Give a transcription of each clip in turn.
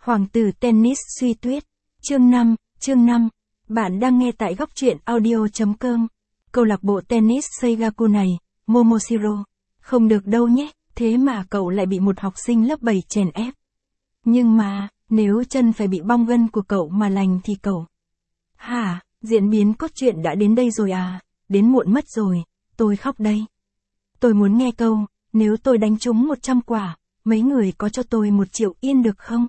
Hoàng tử tennis Suy Tuyết. Chương 5. Bạn đang nghe tại góc truyện audio.com. Câu lạc bộ tennis Seigaku này, Momoshiro. Không được đâu nhé, thế mà cậu lại bị một học sinh lớp 7 chèn ép. Nhưng mà, nếu chân phải bị bong gân của cậu mà lành thì cậu... Hả, diễn biến cốt truyện đã đến đây rồi à, đến muộn mất rồi, tôi khóc đây. Tôi muốn nghe câu, nếu tôi đánh trúng 100 quả, mấy người có cho tôi 1 triệu yên được không?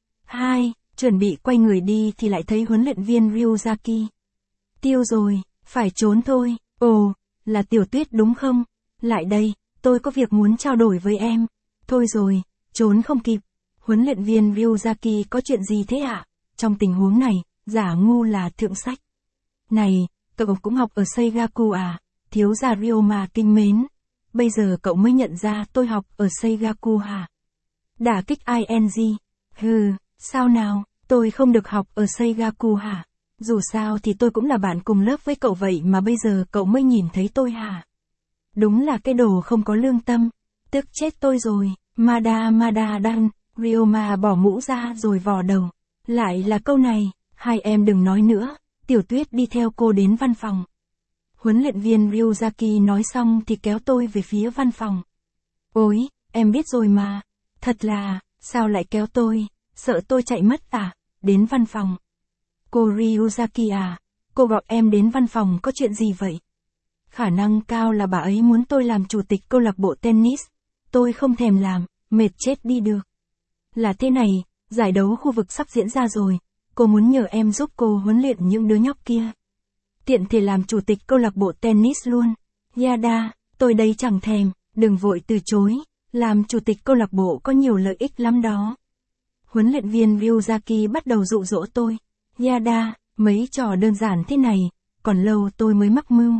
2. Chuẩn bị quay người đi thì lại thấy huấn luyện viên Ryuzaki. Tiêu rồi, phải trốn thôi. Ồ, là Tiểu Tuyết đúng không? Lại đây, tôi có việc muốn trao đổi với em. Thôi rồi, trốn không kịp. Huấn luyện viên Ryuzaki có chuyện gì thế ạ? Trong tình huống này, giả ngu là thượng sách. Này, cậu cũng học ở Seigaku à? Thiếu gia Ryoma kinh mến. Bây giờ cậu mới nhận ra tôi học ở Seigaku hả? Đả kích ing. Hừ, sao nào, tôi không được học ở Seigaku hả? Dù sao thì tôi cũng là bạn cùng lớp với cậu vậy mà bây giờ cậu mới nhìn thấy tôi hả? Đúng là cái đồ không có lương tâm. Tức chết tôi rồi. Mada Dan, Ryoma bỏ mũ ra rồi vò đầu. Lại là câu này, hai em đừng nói nữa. Tiểu Tuyết đi theo cô đến văn phòng. Huấn luyện viên Ryuzaki nói xong thì kéo tôi về phía văn phòng. Ôi, em biết rồi mà. Thật là, sao lại kéo tôi? Sợ tôi chạy mất à? Đến văn phòng. Cô Ryuzaki à? Cô gọi em đến văn phòng có chuyện gì vậy? Khả năng cao là bà ấy muốn tôi làm chủ tịch câu lạc bộ tennis. Tôi không thèm làm, mệt chết đi được. Là thế này, giải đấu khu vực sắp diễn ra rồi. Cô muốn nhờ em giúp cô huấn luyện những đứa nhóc kia. Tiện thể làm chủ tịch câu lạc bộ tennis luôn. Yada, tôi đây chẳng thèm, đừng vội từ chối. Làm chủ tịch câu lạc bộ có nhiều lợi ích lắm đó. Huấn luyện viên Ryuzaki bắt đầu dụ dỗ tôi. Yada, mấy trò đơn giản thế này, còn lâu tôi mới mắc mưu.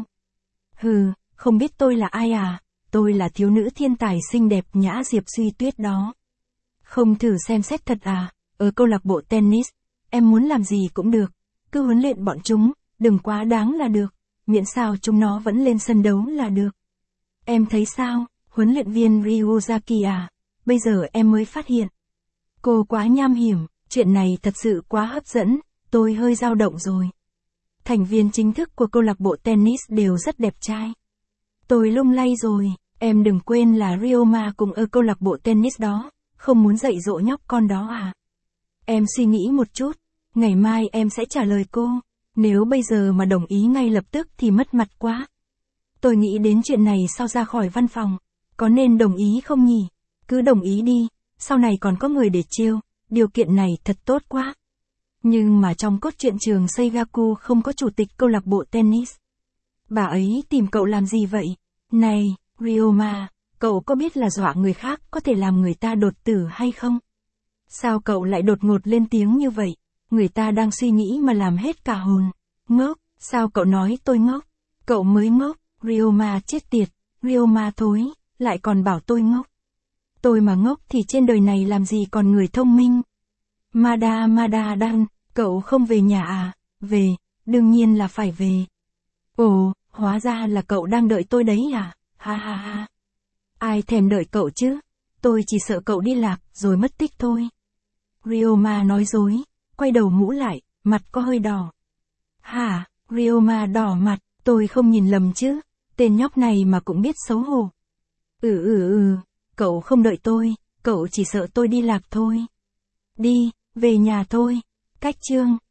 Hừ, không biết tôi là ai à? Tôi là thiếu nữ thiên tài xinh đẹp Nhã Diệp Suy Tuyết đó. Không thử xem xét thật à? Ở câu lạc bộ tennis, em muốn làm gì cũng được. Cứ huấn luyện bọn chúng, đừng quá đáng là được. Miễn sao chúng nó vẫn lên sân đấu là được. Em thấy sao, huấn luyện viên Ryuzaki à? Bây giờ em mới phát hiện. Cô quá nham hiểm, chuyện này thật sự quá hấp dẫn, tôi hơi dao động rồi. Thành viên chính thức của câu lạc bộ tennis đều rất đẹp trai. Tôi lung lay rồi, em đừng quên là Ryoma cùng ở câu lạc bộ tennis đó, không muốn dạy dỗ nhóc con đó à? Em suy nghĩ một chút, ngày mai em sẽ trả lời cô, nếu bây giờ mà đồng ý ngay lập tức thì mất mặt quá. Tôi nghĩ đến chuyện này sau ra khỏi văn phòng, có nên đồng ý không nhỉ? Cứ đồng ý đi, sau này còn có người để chiêu, điều kiện này thật tốt quá. Nhưng mà trong cốt truyện trường Seigaku không có chủ tịch câu lạc bộ tennis. Bà ấy tìm cậu làm gì vậy? Này, Ryoma, cậu có biết là dọa người khác có thể làm người ta đột tử hay không? Sao cậu lại đột ngột lên tiếng như vậy? Người ta đang suy nghĩ mà làm hết cả hồn. Ngốc, sao cậu nói tôi ngốc? Cậu mới ngốc, Ryoma chết tiệt, Ryoma thối, lại còn bảo tôi ngốc. Tôi mà ngốc thì trên đời này làm gì còn người thông minh? Mada Dan, cậu không về nhà à? Về, đương nhiên là phải về. Ồ, hóa ra là cậu đang đợi tôi đấy à? Ha ha ha. Ai thèm đợi cậu chứ? Tôi chỉ sợ cậu đi lạc rồi mất tích thôi. Ryoma nói dối, quay đầu mũ lại, mặt có hơi đỏ. Hả, Ryoma đỏ mặt, tôi không nhìn lầm chứ? Tên nhóc này mà cũng biết xấu hổ. Cậu không đợi tôi, cậu chỉ sợ tôi đi lạc thôi. Đi, về nhà thôi. Cách chương.